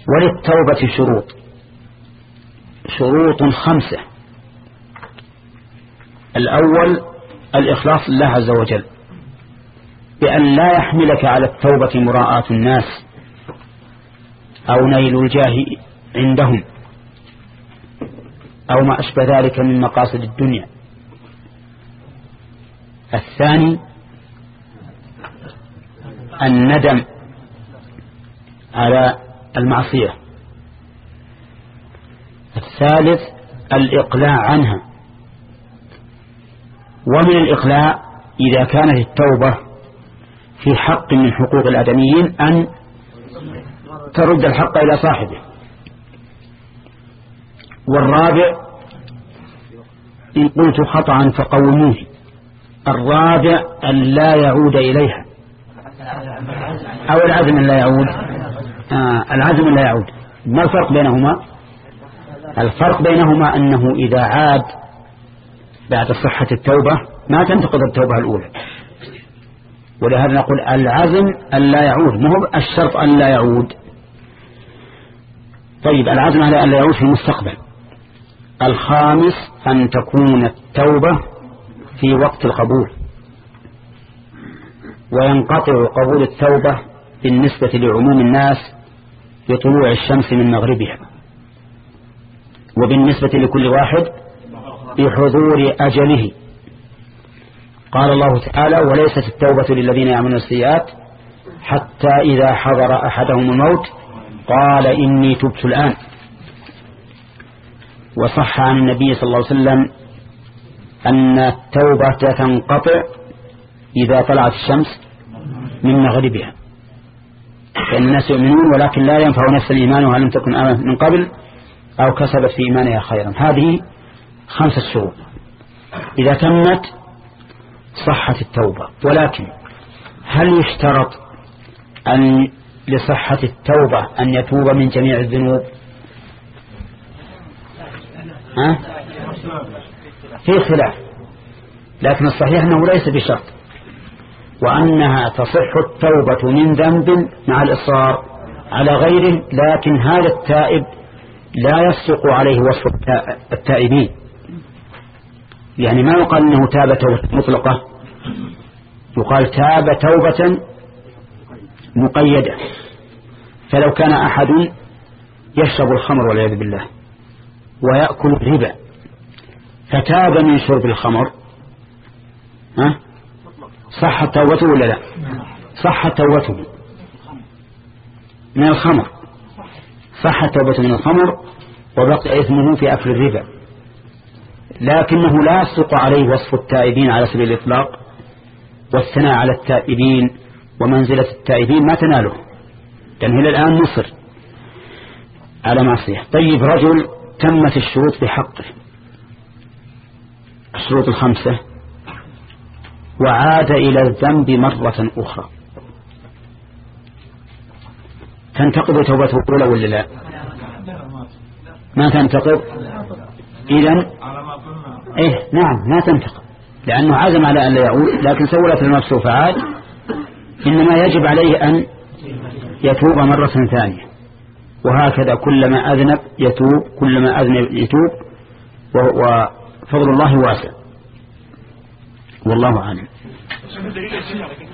وللتوبة شروط 5. الأول الإخلاص لله عز وجل، بأن لا يحملك على التوبة مراءة الناس أو نيل الجاه عندهم أو ما أشبه ذلك من مقاصد الدنيا. الثاني الندم على المعصية. الثالث الإقلاع عنها. ومن الإقلاع إذا كانت التوبة في حق من حقوق الآدميين أن ترد الحق إلى صاحبه. والرابع إن قلت خطأ فقوموه، الرابع أن لا يعود إليها، أو العزم لا يعود. العزم لا يعود. ما الفرق بينهما؟ الفرق بينهما أنه إذا عاد بعد صحة التوبة ما تنتقض التوبة الأولى، ولهذا نقول العزم أن لا يعود، ما هو الشرط أن لا يعود. طيب العزم على أن لا يعود في المستقبل. الخامس أن تكون التوبة في وقت القبول، وينقطع قبول التوبة بالنسبة لعموم الناس بطلوع الشمس من مغربها، وبالنسبة لكل واحد بحضور أجله. قال الله تعالى: وليست التوبة للذين يعملون السيئات حتى إذا حضر أحدهم الموت قال إني تبت الآن. وصح عن النبي صلى الله عليه وسلم أن التوبة تنقطع إذا طلعت الشمس من مغربها، فإن الناس يؤمنون ولكن لا ينفع نفس إيمانها لم تكن آمنت من قبل أو كسبت في إيمانها خيرا. هذه 5 شروط إذا تمت صحة التوبة. ولكن هل يشترط أن لصحة التوبة أن يتوب من جميع الذنوب؟ في خلاف، لكن الصحيح أنه ليس بشرط، وأنها تصح التوبة من ذنب مع الإصرار على غيره، لكن هذا التائب لا يصدق عليه وصف التائبين. يعني ما يقال أنه تاب توبة مطلقة، يقال تاب توبة مقيدة. فلو كان أحد يشرب الخمر والعياذ بالله ويأكل الربا فتاب من شرب الخمر، صحت توبته ولا لا؟ صحت توبته من الخمر، صحت توبته من الخمر وبقي إثمه في أكل الربا، لكنه لا يصدق عليه وصف التائبين على سبيل الإطلاق، والثناء على التائبين ومنزلة التائبين ما تناله، لأنه إلى الآن مصر على معصية. طيب رجل تمت الشروط بحقه، الشروط 5، وعاد إلى الذنب مرة أخرى، تنتقض توبته الأولى ولا لا؟ ما تنتقض. إذن نعم ما تنتقض، لأنه عزم على أن لا يعود، لكن سولت لنفسه فعاد. إنما يجب عليه أن يتوب مرة ثانية، وهكذا كلما أذنب يتوب، كلما أذنب يتوب، وفضل الله واسع، والله أعلم.